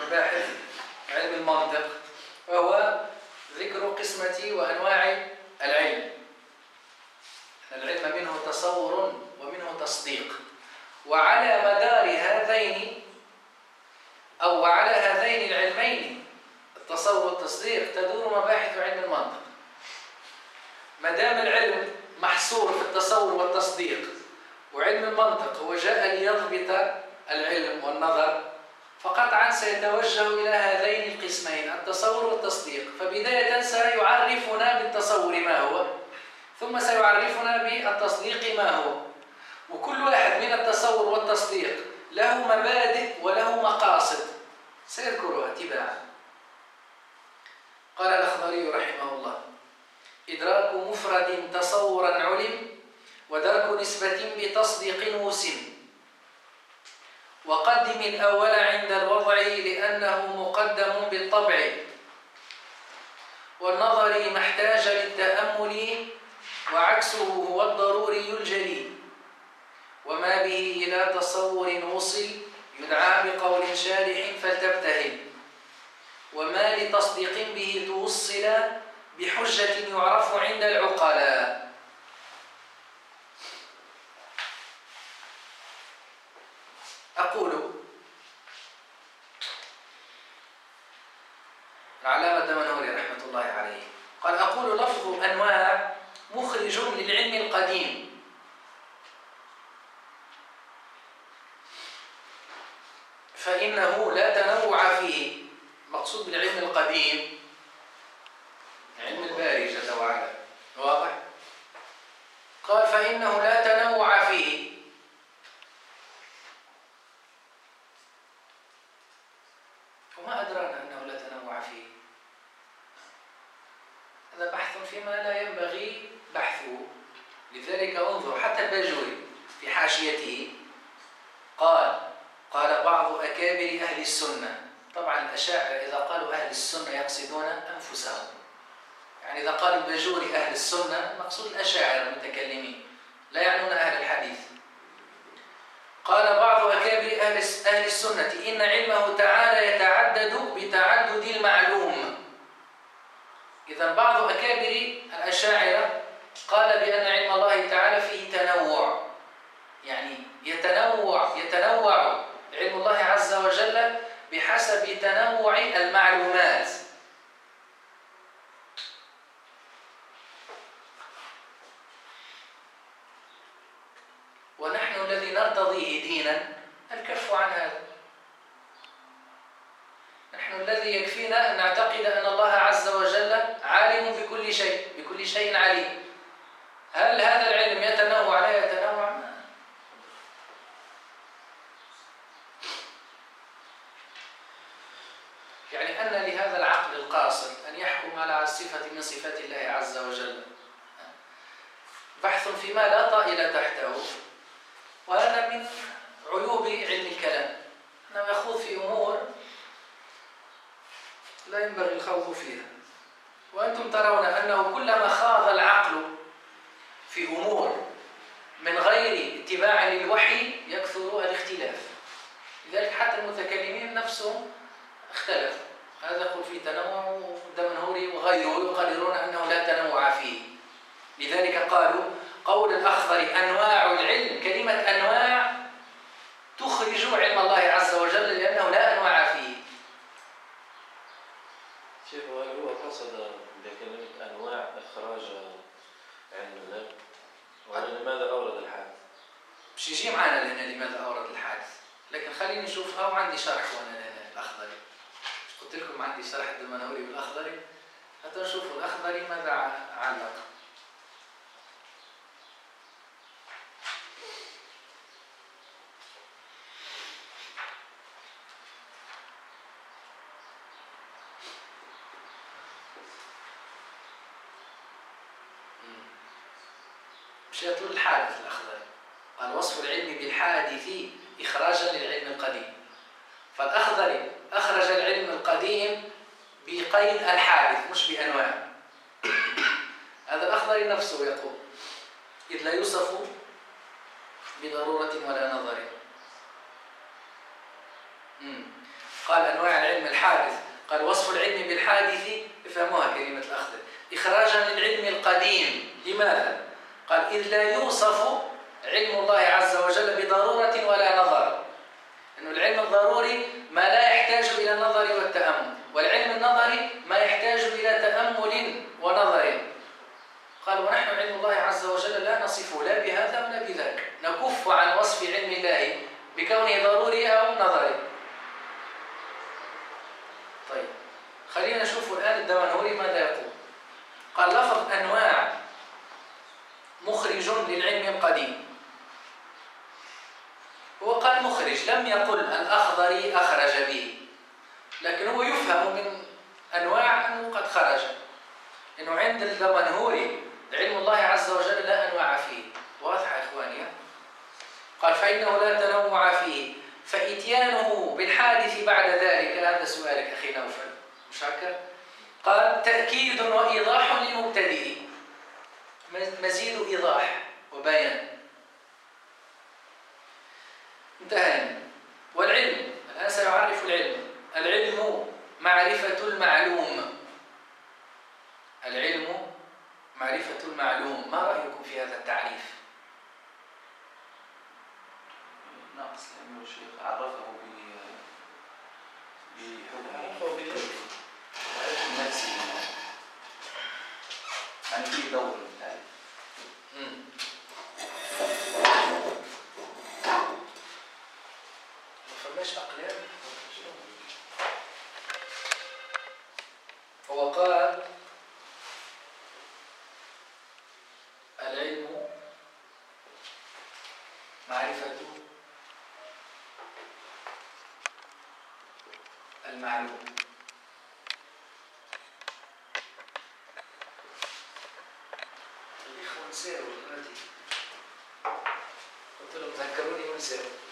مباحث علم المنطق، وهو ذكر قسمة وأنواع العلم. العلم منه تصور ومنه تصديق، وعلى مدار هذين أو على هذين العلمين التصور والتصديق تدور مباحث علم المنطق. ما دام العلم محصور في التصور والتصديق وعلم المنطق هو جاء ليضبط العلم والنظر، فقطعا سيتوجه إلى هذين القسمين التصور والتصديق. فبداية سيعرفنا بالتصور ما هو، ثم سيعرفنا بالتصديق ما هو، وكل واحد من التصور والتصديق له مبادئ وله مقاصد سيذكرها تباعا. قال الأخضري رحمه الله: إدراك مفرد تصورا علم، ودرك نسبة بتصديق وسم، وقدم الأول عند الوضع لأنه مقدم بالطبع، والنظر ما احتاج للتأمل، وعكسه هو الضروري الجلي، وما به إلى تصور وصل يدعى بقول شارح فلتبتهل، وما لتصديق به توصل بحجة يعرف عند العقلاء. أقول العلامة الدمنهوري رحمة الله عليه قال: أقول لفظ أنواع مخرج للعلم القديم، فإنه لا تنوع فيه. مقصود بالعلم القديم علم الباري جل وعلا، واضح؟ قال: فإنه لا تنوع فيه. وما أدرانا أنه لا تنوع فيه؟ هذا بحث فيما لا ينبغي بحثه. لذلك انظر حتى الباجوري في حاشيته قال بعض أكابر أهل السنة، طبعا الأشاعرة إذا قالوا أهل السنة يقصدون أنفسهم، يعني إذا قال الباجوري أهل السنة مقصود الأشاعرة المتكلمين، لا يعنون أهل الحديث. قال بعض أكابر أهل السنة: إن علمه تعالى يتعدد بتعدد المعلوم. إذا بعض أكابر الأشاعرة قال بأن علم الله تعالى فيه تنوع، يعني يتنوع علم الله عز وجل بحسب تنوع المعلومات. ونحن الذي نرتضيه دينا الكف عن هذا. نحن الذي يكفينا أن نعتقد أن الله عز وجل عالم بكل شيء عليم. هل هذا العلم يتنوع لا يتنوع؟ يعني أن لهذا العقل القاصر أن يحكم على صفة من صفات الله عز وجل بحث فيما لا طائل تحته. وهذا من عيوب علم الكلام، أنه يخوض في أمور لا ينبغي الخوض فيها. وأنتم ترون أنه كلما خاض العقل في أمور من غير اتباع للوحي يكثر الاختلاف. لذلك حتى المتكلمين نفسهم اختلفوا، هذا يقول فيه تنوع، والدمنهوري وغيره يقررون أنه لا تنوع فيه. لذلك قالوا قول الأخضر أنواع العلم، كلمة أنواع تخرج علم الله عز وجل لأنه لا أنواع فيه. شيخ، هل هو قصد بكلمة أنواع إخراج علم الله؟ ولماذا أورد الحادث؟ مش يجي معنا لهنا لماذا أورد الحادث، لكن خليني نشوفها. وعندي شرح وأنا لهنا الأخضري، قلت لكم عندي شرح الدمنهوري بالأخضري، حتى نشوفوا الأخضري ماذا علق. مش يطول الحادث الأخضري، قال وصف العلم بالحادث إخراجا للعلم القديم. فالأخضري أخرج العلم القديم بقيد الحادث مش بأنواع. هذا الأخضري نفسه يقول: إذ لا يوصف بضرورة ولا نظر. قال أنواع العلم الحادث، قال وصف العلم بالحادث افهموها كلمة الأخضر إخراجا للعلم القديم. لماذا؟ قال إذ لا يوصف علم الله عز وجل بضرورة ولا نظر. إنه العلم الضروري ما لا يحتاج إلى النظر والتأمل، والعلم النظري ما يحتاج إلى تأمل ونظر. قال ونحن علم الله عز وجل لا نصفه لا بهذا ولا بذاك، نكف عن وصف علم الله بكونه ضروري أو نظري. طيب خلينا نشوف الآن الدمنهوري ماذا يقول. قال لفظ أنواع مخرج للعلم القديم. هو قال مخرج، لم يقل الأخضري أخرج به، لكن هو يفهم من أنواع أنه قد خرج، إنه عند الدمنهوري علم الله عز وجل لا أنواع فيه. واضح يا إخواني؟ قال فإنه لا تنوع فيه، فإتيانه بالحادث بعد ذلك، هذا سؤالك أخي نوفل مش هكذا؟ قال تأكيد وإيضاح للمبتدئ، مزيد إيضاح وبيان. انتهينا. والعلم الآن سيعرف العلم. العلم معرفة المعلوم. العلم معرفة المعلوم. ما رأيكم في هذا التعريف؟ ناقص لأنه الشيخ عرفه بحكم نفسه، يعني فيه دور التعريف. فماش أقلام. هو قال العلم معرفة المعلوم. الإخوة نساو دلوقتي، قلت لهم ذكروني ونساو.